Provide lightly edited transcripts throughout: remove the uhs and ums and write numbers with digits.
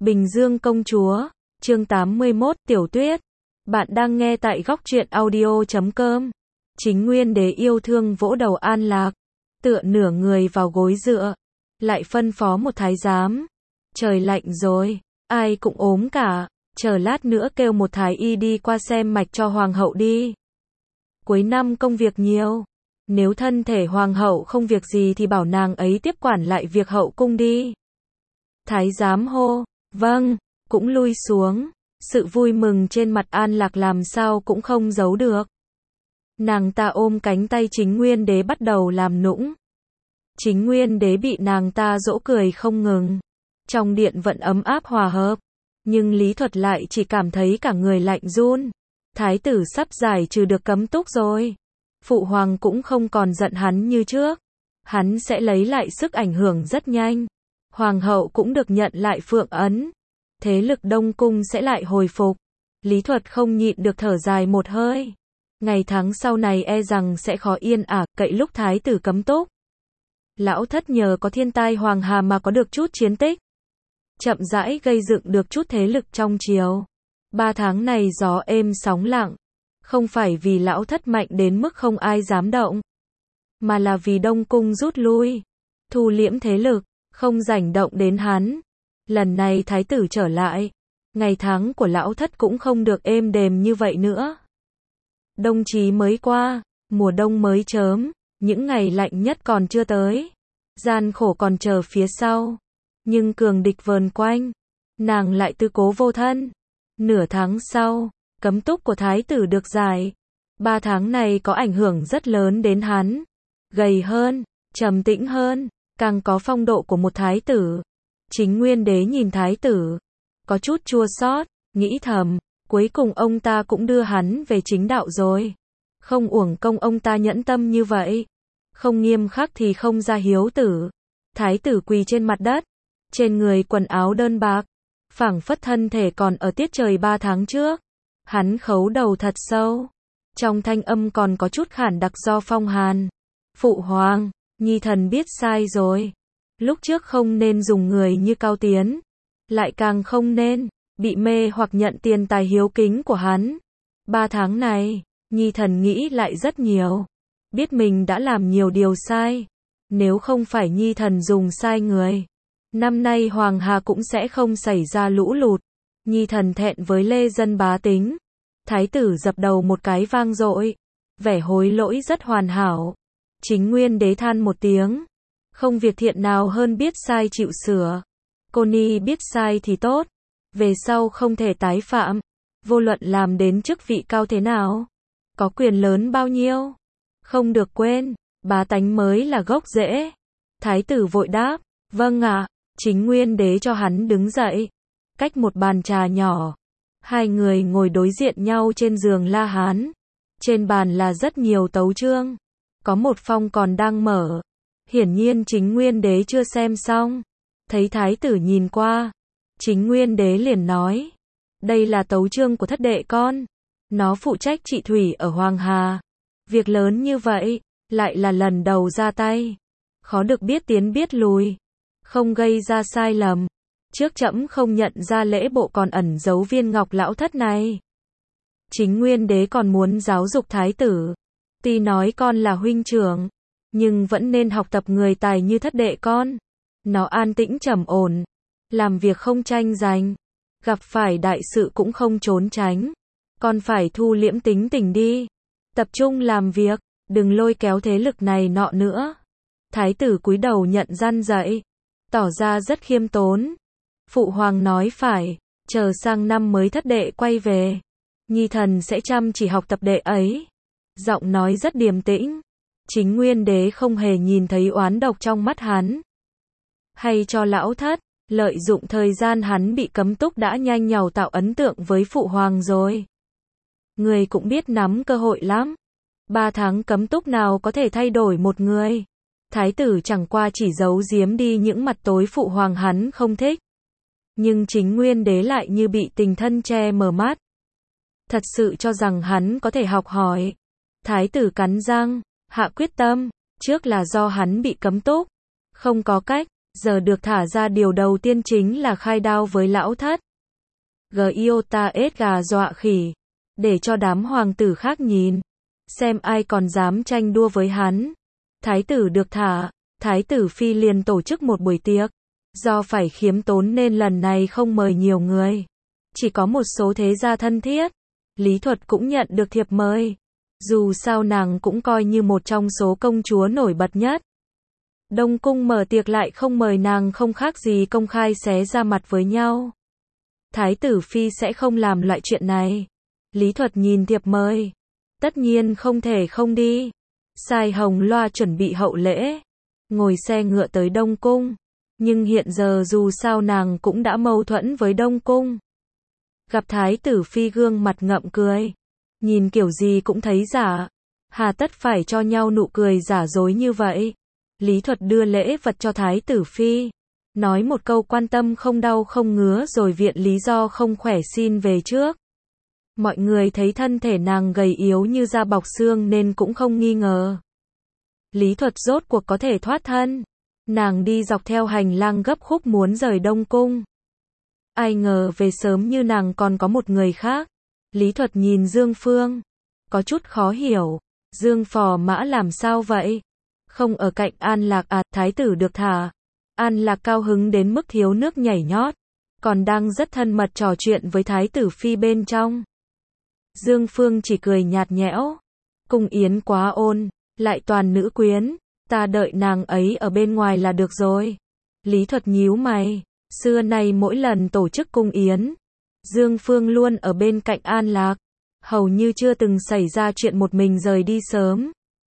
Bình Dương công chúa, chương 81, Tiểu Tuyết. Bạn đang nghe tại góc truyện audio.com. Chính Nguyên Đế yêu thương vỗ đầu An Lạc, tựa nửa người vào gối dựa, lại phân phó một thái giám. Trời lạnh rồi, ai cũng ốm cả, chờ lát nữa kêu một thái y đi qua xem mạch cho hoàng hậu đi. Cuối năm công việc nhiều, nếu thân thể hoàng hậu không việc gì thì bảo nàng ấy tiếp quản lại việc hậu cung đi. Thái giám hô, vâng, cũng lui xuống, sự vui mừng trên mặt An Lạc làm sao cũng không giấu được. Nàng ta ôm cánh tay Chính Nguyên Đế bắt đầu làm nũng. Chính Nguyên Đế bị nàng ta dỗ cười không ngừng. Trong điện vẫn ấm áp hòa hợp, nhưng Lý Thuật lại chỉ cảm thấy cả người lạnh run. Thái tử sắp giải trừ được cấm túc rồi. Phụ hoàng cũng không còn giận hắn như trước. Hắn sẽ lấy lại sức ảnh hưởng rất nhanh. Hoàng hậu cũng được nhận lại phượng ấn. Thế lực Đông Cung sẽ lại hồi phục. Lý Thuật không nhịn được thở dài một hơi. Ngày tháng sau này e rằng sẽ khó yên ả, cậy lúc thái tử cấm túc. Lão thất nhờ có thiên tai hoàng hà mà có được chút chiến tích. Chậm rãi gây dựng được chút thế lực trong triều. 3 tháng này gió êm sóng lặng. Không phải vì lão thất mạnh đến mức không ai dám động, mà là vì Đông Cung rút lui, thu liễm thế lực, không rảnh động đến hắn. Lần này thái tử trở lại, ngày tháng của lão thất cũng không được êm đềm như vậy nữa. Đông chí mới qua, mùa đông mới chớm, những ngày lạnh nhất còn chưa tới, gian khổ còn chờ phía sau, nhưng cường địch vờn quanh, nàng lại tư cố vô thân. Nửa tháng sau, cấm túc của thái tử được giải. 3 tháng này có ảnh hưởng rất lớn đến hắn. Gầy hơn, trầm tĩnh hơn, càng có phong độ của một thái tử. Chính Nguyên Đế nhìn thái tử, có chút chua xót, nghĩ thầm, cuối cùng ông ta cũng đưa hắn về chính đạo rồi. Không uổng công ông ta nhẫn tâm như vậy. Không nghiêm khắc thì không ra hiếu tử. Thái tử quỳ trên mặt đất, trên người quần áo đơn bạc, phảng phất thân thể còn ở tiết trời 3 tháng trước. Hắn khấu đầu thật sâu, trong thanh âm còn có chút khản đặc do phong hàn. Phụ hoàng, nhi thần biết sai rồi. Lúc trước không nên dùng người như Cao Tiến, lại càng không nên bị mê hoặc nhận tiền tài hiếu kính của hắn. 3 tháng này, nhi thần nghĩ lại rất nhiều, biết mình đã làm nhiều điều sai. Nếu không phải nhi thần dùng sai người, năm nay Hoàng Hà cũng sẽ không xảy ra lũ lụt. Nhi thần thẹn với lê dân bá tính. Thái tử dập đầu một cái vang dội, vẻ hối lỗi rất hoàn hảo. Chính Nguyên Đế than một tiếng, không việc thiện nào hơn biết sai chịu sửa. Cô ni biết sai thì tốt, về sau không thể tái phạm. Vô luận làm đến chức vị cao thế nào, có quyền lớn bao nhiêu, không được quên, bá tánh mới là gốc rễ. Thái tử vội đáp, vâng ạ. Chính Nguyên Đế cho hắn đứng dậy, cách một bàn trà nhỏ. Hai người ngồi đối diện nhau trên giường La Hán. Trên bàn là rất nhiều tấu chương. Có một phong còn đang mở. Hiển nhiên Chính Nguyên Đế chưa xem xong. Thấy thái tử nhìn qua, Chính Nguyên Đế liền nói, đây là tấu chương của thất đệ con. Nó phụ trách trị thủy ở Hoàng Hà. Việc lớn như vậy, lại là lần đầu ra tay. Khó được biết tiến biết lùi, không gây ra sai lầm. Trước trẫm không nhận ra lễ bộ còn ẩn giấu viên ngọc lão thất này. Chính Nguyên Đế còn muốn giáo dục thái tử. Tuy nói con là huynh trưởng, nhưng vẫn nên học tập người tài như thất đệ con. Nó an tĩnh trầm ổn, làm việc không tranh giành, gặp phải đại sự cũng không trốn tránh. Con phải thu liễm tính tình đi, tập trung làm việc, đừng lôi kéo thế lực này nọ nữa. Thái tử cúi đầu nhận răn dạy, tỏ ra rất khiêm tốn. Phụ hoàng nói phải, chờ sang năm mới thất đệ quay về, nhi thần sẽ chăm chỉ học tập đệ ấy. Giọng nói rất điềm tĩnh. Chính Nguyên Đế không hề nhìn thấy oán độc trong mắt hắn. Hay cho lão thất, lợi dụng thời gian hắn bị cấm túc đã nhanh nhảu tạo ấn tượng với phụ hoàng rồi. Người cũng biết nắm cơ hội lắm. 3 tháng cấm túc nào có thể thay đổi một người. Thái tử chẳng qua chỉ giấu giếm đi những mặt tối phụ hoàng hắn không thích. Nhưng Chính Nguyên Đế lại như bị tình thân che mờ mắt. Thật sự cho rằng hắn có thể học hỏi. Thái tử cắn răng, hạ quyết tâm, trước là do hắn bị cấm túc, không có cách, Giờ được thả ra điều đầu tiên chính là khai đao với lão thất. Giota ết gà dọa khỉ. Để cho đám hoàng tử khác nhìn. Xem ai còn dám tranh đua với hắn. Thái tử được thả. Thái tử Phi liền tổ chức một buổi tiệc. Do phải khiêm tốn nên lần này không mời nhiều người. Chỉ có một số thế gia thân thiết. Lý Thuật cũng nhận được thiệp mời. Dù sao nàng cũng coi như một trong số công chúa nổi bật nhất. Đông cung mở tiệc lại không mời nàng không khác gì công khai xé ra mặt với nhau. Thái tử Phi sẽ không làm loại chuyện này. Lý Thuật nhìn thiệp mời. Tất nhiên không thể không đi. Sai hồng loa chuẩn bị hậu lễ. Ngồi xe ngựa tới Đông cung. Nhưng hiện giờ dù sao nàng cũng đã mâu thuẫn với Đông cung. Gặp Thái tử Phi gương mặt ngậm cười. Nhìn kiểu gì cũng thấy giả. Hà tất phải cho nhau nụ cười giả dối như vậy. Lý Thuật đưa lễ vật cho Thái tử Phi. Nói một câu quan tâm không đau không ngứa rồi viện lý do không khỏe xin về trước. Mọi người thấy thân thể nàng gầy yếu như da bọc xương nên cũng không nghi ngờ. Lý Thuật rốt cuộc có thể thoát thân. Nàng đi dọc theo hành lang gấp khúc muốn rời Đông cung. Ai ngờ về sớm như nàng còn có một người khác. Lý Thuật nhìn Dương Phương. Có chút khó hiểu. Dương phò mã làm sao vậy? Không ở cạnh An Lạc à? Thái tử được thả. An Lạc cao hứng đến mức thiếu nước nhảy nhót. Còn đang rất thân mật trò chuyện với Thái tử Phi bên trong. Dương Phương chỉ cười nhạt nhẽo. Cung yến quá ôn. Lại toàn nữ quyến. Ta đợi nàng ấy ở bên ngoài là được rồi. Lý Thuật nhíu mày. Xưa nay mỗi lần tổ chức cung yến, Dương Phương luôn ở bên cạnh An Lạc. Hầu như chưa từng xảy ra chuyện một mình rời đi sớm.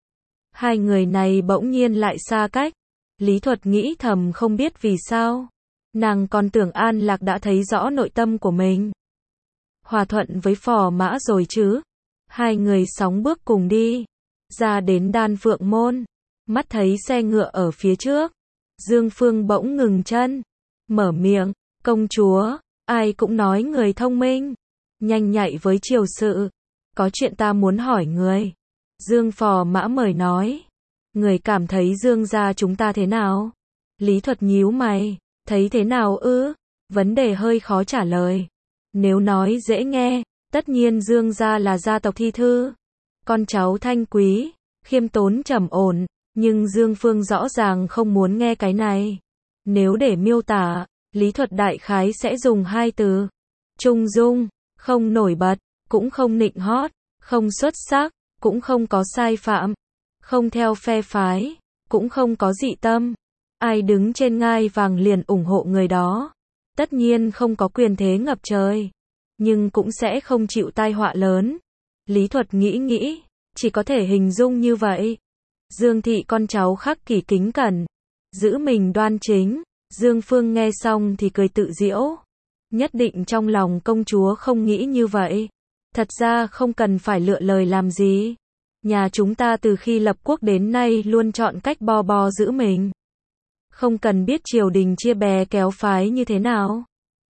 Hai người này bỗng nhiên lại xa cách. Lý Thuật nghĩ thầm không biết vì sao. Nàng còn tưởng An Lạc đã thấy rõ nội tâm của mình. Hòa thuận với phò mã rồi chứ. Hai người sóng bước cùng đi. Ra đến Đan Phượng Môn. Mắt thấy xe ngựa ở phía trước. Dương Phương bỗng ngừng chân. Mở miệng. Công chúa. Ai cũng nói người thông minh. Nhanh nhạy với triều sự. Có chuyện ta muốn hỏi người. Dương phò mã mời nói. Người cảm thấy Dương gia chúng ta thế nào? Lý Thuật nhíu mày. Thấy thế nào ư? Vấn đề hơi khó trả lời. Nếu nói dễ nghe, tất nhiên Dương gia là gia tộc thi thư. Con cháu thanh quý, khiêm tốn trầm ổn. Nhưng Dương Phương rõ ràng không muốn nghe cái này. Nếu để miêu tả, Lý Thuật đại khái sẽ dùng hai từ. Trung dung, không nổi bật, cũng không nịnh hót, không xuất sắc, cũng không có sai phạm, không theo phe phái, cũng không có dị tâm. Ai đứng trên ngai vàng liền ủng hộ người đó. Tất nhiên không có quyền thế ngập trời, nhưng cũng sẽ không chịu tai họa lớn. Lý Thuật nghĩ, chỉ có thể hình dung như vậy. Dương thị con cháu khắc kỷ kính cẩn, giữ mình đoan chính. Dương Phương nghe xong thì cười tự giễu. Nhất định trong lòng công chúa không nghĩ như vậy. Thật ra không cần phải lựa lời làm gì. Nhà chúng ta từ khi lập quốc đến nay luôn chọn cách bo giữ mình. Không cần biết triều đình chia bè kéo phái như thế nào.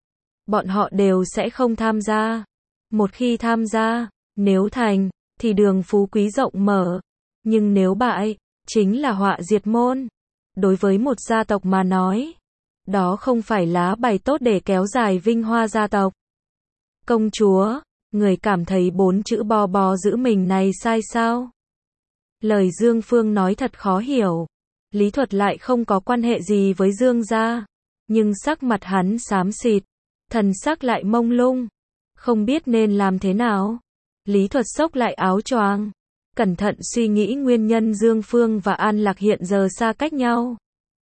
Bọn họ đều sẽ không tham gia. Một khi tham gia, nếu thành, thì đường phú quý rộng mở. Nhưng nếu bại, chính là họa diệt môn. Đối với một gia tộc mà nói, đó không phải lá bài tốt để kéo dài vinh hoa gia tộc. Công chúa, người cảm thấy 4 chữ bo giữ mình này sai sao? Lời Dương Phương nói thật khó hiểu. Lý Thuật lại không có quan hệ gì với Dương gia. Nhưng sắc mặt hắn xám xịt. Thần sắc lại mông lung. Không biết nên làm thế nào. Lý Thuật xốc lại áo choàng. Cẩn thận suy nghĩ nguyên nhân Dương Phương và An Lạc hiện giờ xa cách nhau.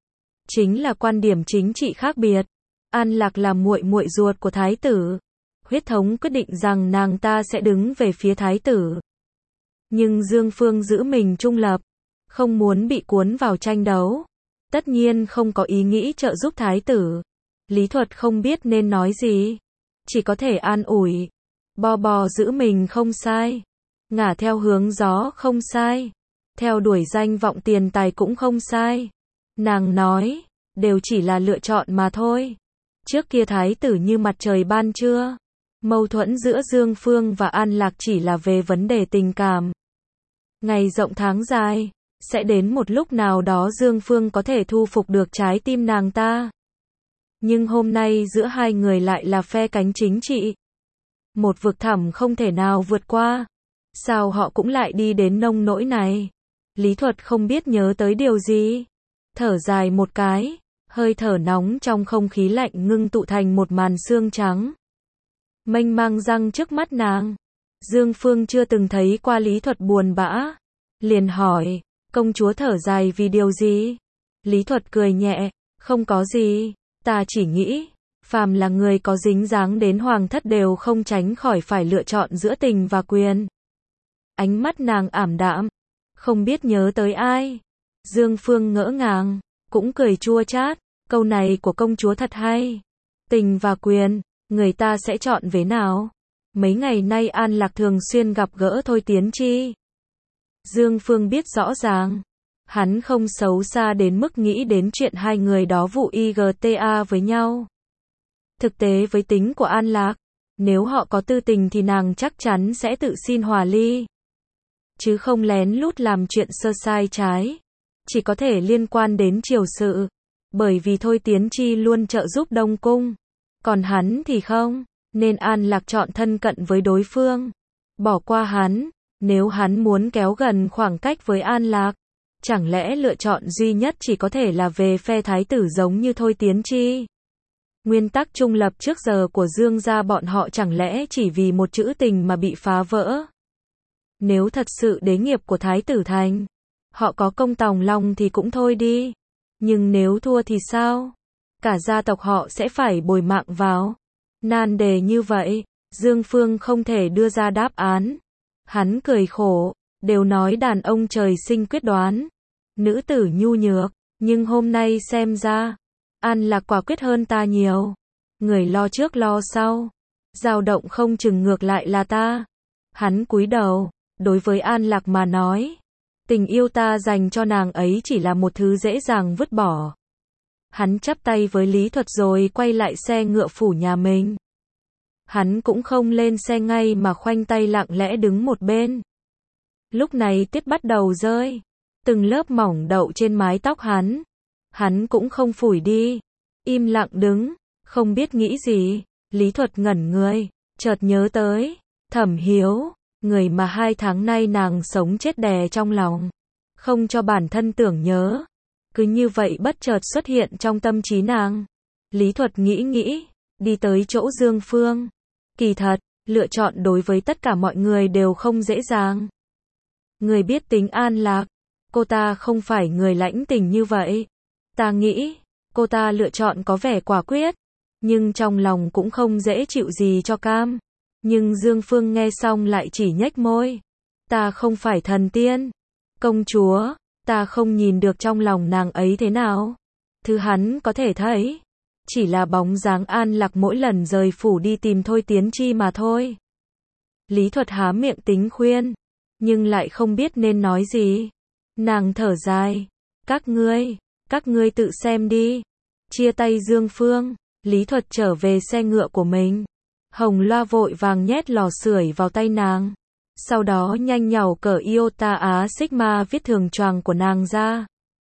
Chính là quan điểm chính trị khác biệt. An Lạc là muội ruột của thái tử. Huyết thống quyết định rằng nàng ta sẽ đứng về phía thái tử. Nhưng Dương Phương giữ mình trung lập, không muốn bị cuốn vào tranh đấu. Tất nhiên không có ý nghĩ trợ giúp thái tử. Lý Thuật không biết nên nói gì. Chỉ có thể an ủi. Bo giữ mình không sai. Ngả theo hướng gió không sai. Theo đuổi danh vọng tiền tài cũng không sai. Nàng nói, đều chỉ là lựa chọn mà thôi. Trước kia thái tử như mặt trời ban trưa. Mâu thuẫn giữa Dương Phương và An Lạc chỉ là về vấn đề tình cảm. Ngày rộng tháng dài, sẽ đến một lúc nào đó Dương Phương có thể thu phục được trái tim nàng ta. Nhưng hôm nay giữa hai người lại là phe cánh chính trị. Một vực thẳm không thể nào vượt qua. Sao họ cũng lại đi đến nông nỗi này? Lý Thuật không biết nhớ tới điều gì. Thở dài một cái, hơi thở nóng trong không khí lạnh ngưng tụ thành một màn sương trắng. Mênh mang răng trước mắt nàng. Dương Phương chưa từng thấy qua Lý Thuật buồn bã. Liền hỏi, công chúa thở dài vì điều gì? Lý Thuật cười nhẹ, không có gì, ta chỉ nghĩ, phàm là người có dính dáng đến hoàng thất đều không tránh khỏi phải lựa chọn giữa tình và quyền. Ánh mắt nàng ảm đạm, không biết nhớ tới ai. Dương Phương ngỡ ngàng, cũng cười chua chát, câu này của công chúa thật hay. Tình và quyền, người ta sẽ chọn vế nào? Mấy ngày nay An Lạc thường xuyên gặp gỡ Thôi Tiến Chi. Dương Phương biết rõ ràng, hắn không xấu xa đến mức nghĩ đến chuyện hai người đó vụ IGTA với nhau. Thực tế với tính của An Lạc, nếu họ có tư tình thì nàng chắc chắn sẽ tự xin hòa ly. Chứ không lén lút làm chuyện sơ sai trái. Chỉ có thể liên quan đến triều sự. Bởi vì Thôi Tiến Chi luôn trợ giúp Đông Cung. Còn hắn thì không, nên An Lạc chọn thân cận với đối phương. Bỏ qua hắn, nếu hắn muốn kéo gần khoảng cách với An Lạc. Chẳng lẽ lựa chọn duy nhất chỉ có thể là về phe thái tử giống như Thôi Tiến Chi? Nguyên tắc trung lập trước giờ của Dương gia bọn họ chẳng lẽ chỉ vì một chữ tình mà bị phá vỡ? Nếu thật sự đế nghiệp của thái tử thành, họ có công tòng lòng thì cũng thôi đi. Nhưng nếu thua thì sao? Cả gia tộc họ sẽ phải bồi mạng vào. Nan đề như vậy, Dương Phương không thể đưa ra đáp án. Hắn cười khổ, đều nói đàn ông trời sinh quyết đoán, nữ tử nhu nhược, nhưng hôm nay xem ra, An Lạc quả quyết hơn ta nhiều. Người lo trước lo sau, dao động không chừng ngược lại là ta. Hắn cúi đầu, đối với An Lạc mà nói, tình yêu ta dành cho nàng ấy chỉ là một thứ dễ dàng vứt bỏ. Hắn chắp tay với Lý Thuật rồi quay lại xe ngựa phủ nhà mình. Hắn cũng không lên xe ngay mà khoanh tay lặng lẽ đứng một bên. Lúc này tuyết bắt đầu rơi, từng lớp mỏng đậu trên mái tóc hắn. Hắn cũng không phủi đi, im lặng đứng, không biết nghĩ gì. Lý Thuật ngẩn người, chợt nhớ tới Thẩm Hiếu, người mà 2 tháng nay nàng sống chết đè trong lòng, không cho bản thân tưởng nhớ. Cứ như vậy bất chợt xuất hiện trong tâm trí nàng. Lý Thuật nghĩ, đi tới chỗ Dương Phương. Kỳ thật, lựa chọn đối với tất cả mọi người đều không dễ dàng. Người biết tính An Lạc, cô ta không phải người lãnh tình như vậy. Ta nghĩ, cô ta lựa chọn có vẻ quả quyết, nhưng trong lòng cũng không dễ chịu gì cho cam. Nhưng Dương Phương nghe xong lại chỉ nhếch môi. Ta không phải thần tiên. Công chúa, ta không nhìn được trong lòng nàng ấy thế nào. Thứ hắn có thể thấy, chỉ là bóng dáng An Lạc mỗi lần rời phủ đi tìm Thôi Tiến Chi mà thôi. Lý Thuật há miệng tính khuyên, nhưng lại không biết nên nói gì. Nàng thở dài, các ngươi tự xem đi. Chia tay Dương Phương, Lý Thuật trở về xe ngựa của mình. Hồng Loa vội vàng nhét lò sưởi vào tay nàng. Sau đó nhanh nhảu cởi Iota Á Sigma viết thường choàng của nàng ra.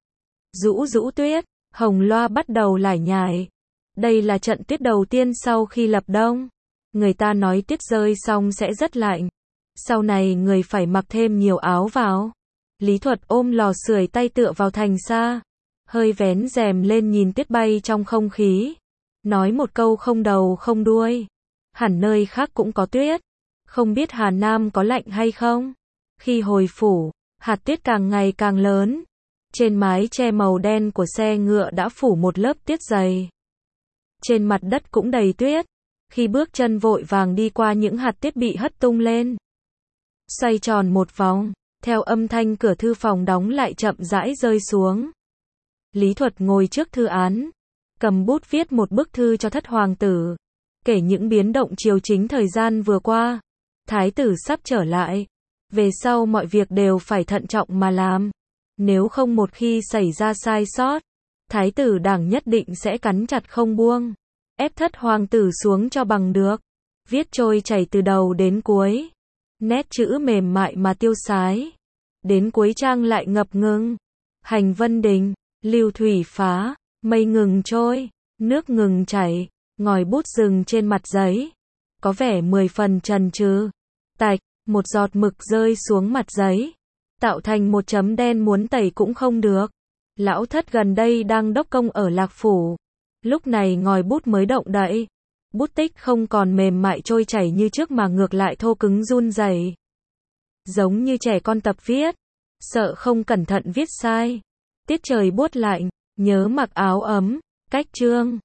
Rũ tuyết, Hồng Loa bắt đầu lải nhải. Đây là trận tuyết đầu tiên sau khi lập đông. Người ta nói tuyết rơi xong sẽ rất lạnh. Sau này người phải mặc thêm nhiều áo vào. Lý Thuật ôm lò sưởi tay tựa vào thành xa. Hơi vén rèm lên nhìn tuyết bay trong không khí. Nói một câu không đầu không đuôi. Hẳn nơi khác cũng có tuyết. Không biết Hà Nam có lạnh hay không? Khi hồi phủ, hạt tuyết càng ngày càng lớn. Trên mái che màu đen của xe ngựa đã phủ một lớp tuyết dày. Trên mặt đất cũng đầy tuyết. Khi bước chân vội vàng đi qua những hạt tuyết bị hất tung lên. Xoay tròn một vòng, theo âm thanh cửa thư phòng đóng lại chậm rãi rơi xuống. Lý Thuật ngồi trước thư án, cầm bút viết một bức thư cho thất hoàng tử, kể những biến động triều chính thời gian vừa qua. Thái tử sắp trở lại, về sau mọi việc đều phải thận trọng mà làm. Nếu không một khi xảy ra sai sót, thái tử đảng nhất định sẽ cắn chặt không buông, ép thất hoàng tử xuống cho bằng được. Viết trôi chảy từ đầu đến cuối, nét chữ mềm mại mà tiêu sái. Đến cuối trang lại ngập ngừng. Hành vân đình, lưu thủy phá, mây ngừng trôi, nước ngừng chảy, ngòi bút dừng trên mặt giấy. Có vẻ 10 phần chần chừ. Tạch, một giọt mực rơi xuống mặt giấy. Tạo thành một chấm đen muốn tẩy cũng không được. Lão thất gần đây đang đốc công ở Lạc Phủ. Lúc này ngòi bút mới động đậy. Bút tích không còn mềm mại trôi chảy như trước mà ngược lại thô cứng run rẩy. Giống như trẻ con tập viết. Sợ không cẩn thận viết sai. Tiết trời buốt lạnh, nhớ mặc áo ấm, cách chương.